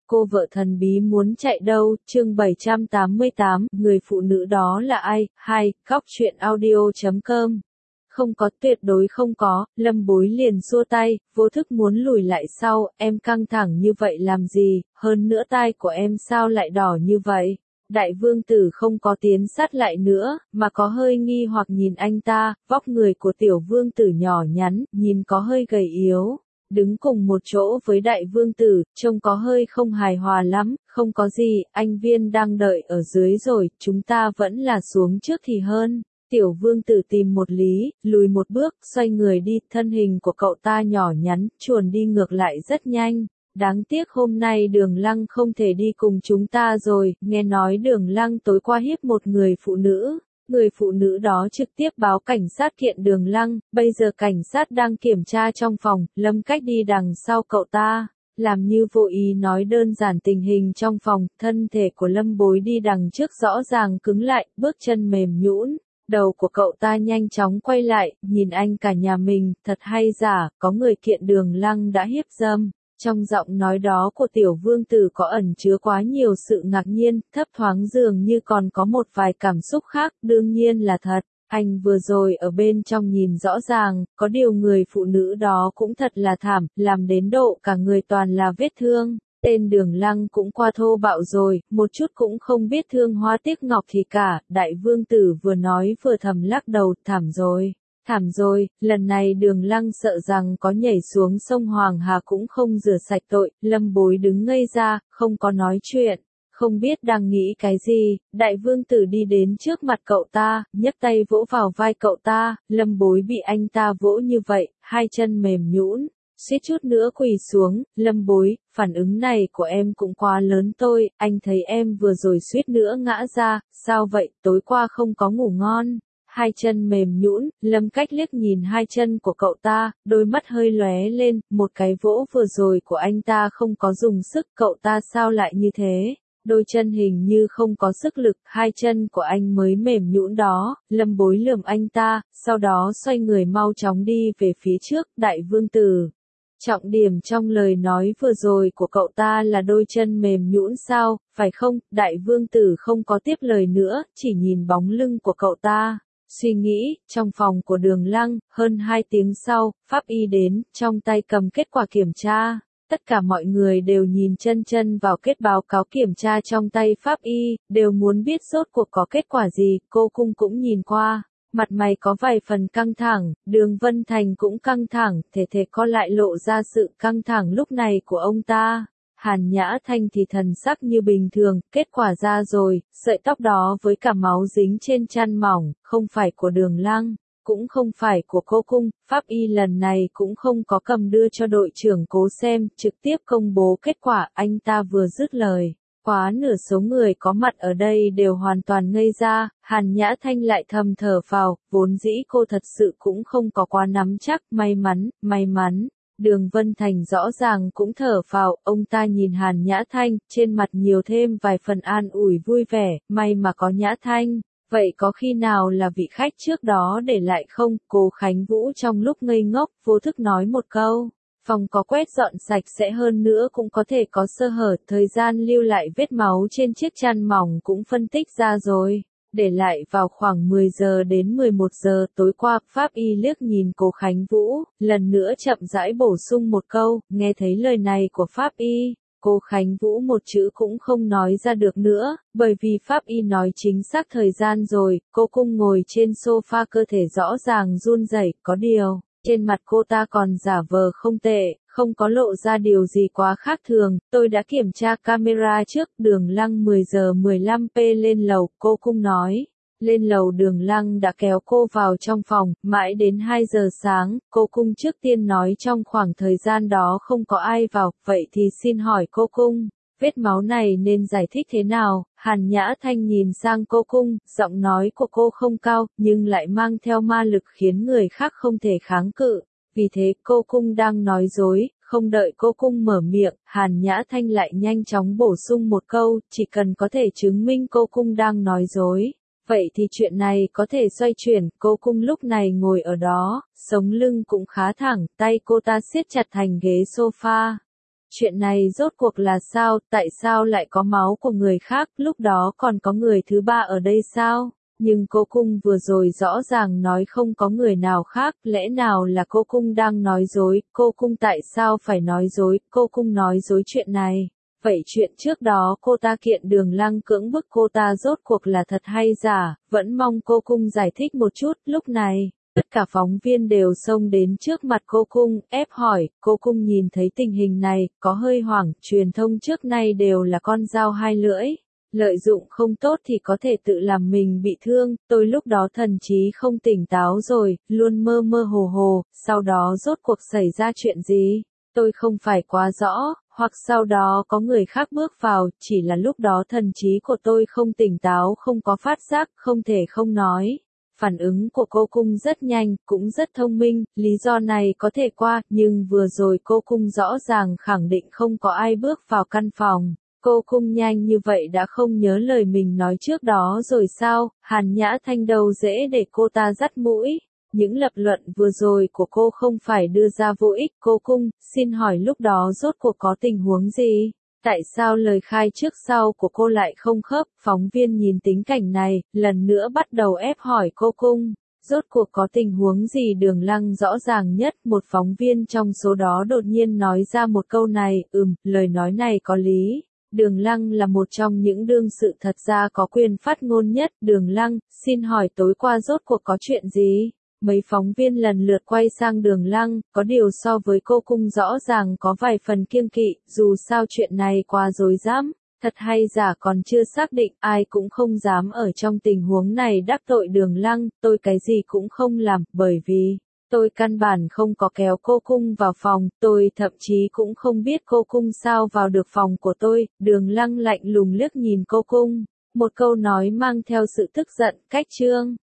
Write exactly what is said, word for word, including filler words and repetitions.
Cô vợ thần bí muốn chạy đâu, chương bảy trăm tám mươi tám, người phụ nữ đó là ai, hai, góc truyện audio chấm com. Không có, tuyệt đối không có, Lâm Bối liền xua tay, vô thức muốn lùi lại sau, em căng thẳng như vậy làm gì, hơn nữa tai của em sao lại đỏ như vậy. Đại vương tử không có tiến sát lại nữa, mà có hơi nghi hoặc nhìn anh ta, vóc người của tiểu vương tử nhỏ nhắn, nhìn có hơi gầy yếu. Đứng cùng một chỗ với đại vương tử, trông có hơi không hài hòa lắm, không có gì, anh Viên đang đợi ở dưới rồi, chúng ta vẫn là xuống trước thì hơn. Tiểu vương tử tìm một lý, lùi một bước, xoay người đi, thân hình của cậu ta nhỏ nhắn, chuồn đi ngược lại rất nhanh. Đáng tiếc hôm nay Đường Lăng không thể đi cùng chúng ta rồi, nghe nói Đường Lăng tối qua hiếp một người phụ nữ. Người phụ nữ đó trực tiếp báo cảnh sát kiện Đường Lăng, bây giờ cảnh sát đang kiểm tra trong phòng, Lâm Cách đi đằng sau cậu ta, làm như vô ý nói đơn giản tình hình trong phòng, thân thể của Lâm Bối đi đằng trước rõ ràng cứng lại, bước chân mềm nhũn, đầu của cậu ta nhanh chóng quay lại, nhìn anh cả nhà mình, thật hay giả, có người kiện Đường Lăng đã hiếp dâm. Trong giọng nói đó của tiểu vương tử có ẩn chứa quá nhiều sự ngạc nhiên, thấp thoáng dường như còn có một vài cảm xúc khác, đương nhiên là thật. Anh vừa rồi ở bên trong nhìn rõ ràng, có điều người phụ nữ đó cũng thật là thảm, làm đến độ cả người toàn là vết thương. Tên Đường Lăng cũng qua thô bạo rồi, một chút cũng không biết thương hoa tiếc ngọc thì cả, đại vương tử vừa nói vừa thầm lắc đầu, thảm rồi. Thảm rồi, lần này Đường Lăng sợ rằng có nhảy xuống sông Hoàng Hà cũng không rửa sạch tội, Lâm Bối đứng ngây ra, không có nói chuyện, không biết đang nghĩ cái gì, đại vương tử đi đến trước mặt cậu ta, nhấc tay vỗ vào vai cậu ta, Lâm Bối bị anh ta vỗ như vậy, hai chân mềm nhũn, suýt chút nữa quỳ xuống, Lâm Bối, phản ứng này của em cũng quá lớn tôi, anh thấy em vừa rồi suýt nữa ngã ra, sao vậy, tối qua không có ngủ ngon. Hai chân mềm nhũn, Lâm Cách liếc nhìn hai chân của cậu ta, đôi mắt hơi lóe lên, một cái vỗ vừa rồi của anh ta không có dùng sức, cậu ta sao lại như thế? Đôi chân hình như không có sức lực, hai chân của anh mới mềm nhũn đó, Lâm Bối lườm anh ta, sau đó xoay người mau chóng đi về phía trước, đại vương tử. Trọng điểm trong lời nói vừa rồi của cậu ta là đôi chân mềm nhũn sao, phải không? Đại vương tử không có tiếp lời nữa, chỉ nhìn bóng lưng của cậu ta. Suy nghĩ, trong phòng của Đường Lăng, hơn hai tiếng sau, pháp y đến, trong tay cầm kết quả kiểm tra. Tất cả mọi người đều nhìn chân chân vào kết báo cáo kiểm tra trong tay pháp y, đều muốn biết rốt cuộc có kết quả gì, cô cung cũng nhìn qua. Mặt mày có vài phần căng thẳng, Đường Vân Thành cũng căng thẳng, thể thể có lại lộ ra sự căng thẳng lúc này của ông ta. Hàn Nhã Thanh thì thần sắc như bình thường, kết quả ra rồi, sợi tóc đó với cả máu dính trên chăn mỏng, không phải của Đường Lăng, cũng không phải của cô cung, pháp y lần này cũng không có cầm đưa cho đội trưởng Cố xem, trực tiếp công bố kết quả, anh ta vừa dứt lời. Quá nửa số người có mặt ở đây đều hoàn toàn ngây ra, Hàn Nhã Thanh lại thầm thở phào, vốn dĩ cô thật sự cũng không có quá nắm chắc, may mắn, may mắn. Đường Vân Thành rõ ràng cũng thở phào, ông ta nhìn Hàn Nhã Thanh, trên mặt nhiều thêm vài phần an ủi vui vẻ, may mà có Nhã Thanh, vậy có khi nào là vị khách trước đó để lại không? Cô Khánh Vũ trong lúc ngây ngốc, vô thức nói một câu, phòng có quét dọn sạch sẽ hơn nữa cũng có thể có sơ hở, thời gian lưu lại vết máu trên chiếc chăn mỏng cũng phân tích ra rồi. Để lại vào khoảng mười giờ đến mười một giờ tối qua, pháp y liếc nhìn cô Khánh Vũ, lần nữa chậm rãi bổ sung một câu, nghe thấy lời này của pháp y, cô Khánh Vũ một chữ cũng không nói ra được nữa, bởi vì pháp y nói chính xác thời gian rồi, cô cung ngồi trên sofa cơ thể rõ ràng run rẩy, có điều, trên mặt cô ta còn giả vờ không tệ. Không có lộ ra điều gì quá khác thường, tôi đã kiểm tra camera trước, Đường Lăng mười giờ mười lăm phút lên lầu, cô cung nói. Lên lầu Đường Lăng đã kéo cô vào trong phòng, mãi đến hai giờ sáng, cô cung trước tiên nói trong khoảng thời gian đó không có ai vào, vậy thì xin hỏi cô cung, vết máu này nên giải thích thế nào? Hàn Nhã Thanh nhìn sang cô cung, giọng nói của cô không cao, nhưng lại mang theo ma lực khiến người khác không thể kháng cự. Vì thế cô cung đang nói dối, không đợi cô cung mở miệng, Hàn Nhã Thanh lại nhanh chóng bổ sung một câu, chỉ cần có thể chứng minh cô cung đang nói dối. Vậy thì chuyện này có thể xoay chuyển, cô cung lúc này ngồi ở đó, sống lưng cũng khá thẳng, tay cô ta siết chặt thành ghế sofa. Chuyện này rốt cuộc là sao, tại sao lại có máu của người khác, lúc đó còn có người thứ ba ở đây sao? Nhưng cô cung vừa rồi rõ ràng nói không có người nào khác, lẽ nào là cô cung đang nói dối, cô cung tại sao phải nói dối, cô cung nói dối chuyện này. Vậy chuyện trước đó cô ta kiện Đường Lăng cưỡng bức cô ta rốt cuộc là thật hay giả, vẫn mong cô cung giải thích một chút, lúc này. Tất cả phóng viên đều xông đến trước mặt cô cung, ép hỏi, cô cung nhìn thấy tình hình này, có hơi hoảng, truyền thông trước nay đều là con dao hai lưỡi. Lợi dụng không tốt thì có thể tự làm mình bị thương, tôi lúc đó thần trí không tỉnh táo rồi, luôn mơ mơ hồ hồ, sau đó rốt cuộc xảy ra chuyện gì? Tôi không phải quá rõ, hoặc sau đó có người khác bước vào, chỉ là lúc đó thần trí của tôi không tỉnh táo, không có phát giác, không thể không nói. Phản ứng của cô cung rất nhanh, cũng rất thông minh, lý do này có thể qua, nhưng vừa rồi cô cung rõ ràng khẳng định không có ai bước vào căn phòng. Cô cung nhanh như vậy đã không nhớ lời mình nói trước đó rồi sao, Hàn Nhã Thanh đâu dễ để cô ta dắt mũi. Những lập luận vừa rồi của cô không phải đưa ra vô ích, cô cung, xin hỏi lúc đó rốt cuộc có tình huống gì? Tại sao lời khai trước sau của cô lại không khớp? Phóng viên nhìn tính cảnh này, lần nữa bắt đầu ép hỏi cô cung. Rốt cuộc có tình huống gì? Đường Lăng rõ ràng nhất, một phóng viên trong số đó đột nhiên nói ra một câu này, ừm, lời nói này có lý. Đường Lăng là một trong những đương sự thật ra có quyền phát ngôn nhất. Đường Lăng, xin hỏi tối qua rốt cuộc có chuyện gì? Mấy phóng viên lần lượt quay sang Đường Lăng, có điều so với cô cung rõ ràng có vài phần kiêng kỵ, dù sao chuyện này quá rối rắm, thật hay giả còn chưa xác định, ai cũng không dám ở trong tình huống này đắc tội Đường Lăng, tôi cái gì cũng không làm, bởi vì tôi căn bản không có kéo cô cung vào phòng, tôi thậm chí cũng không biết cô cung sao vào được phòng của tôi. Đường Lăng lạnh lùng liếc nhìn cô cung, một câu nói mang theo sự tức giận, cách trương.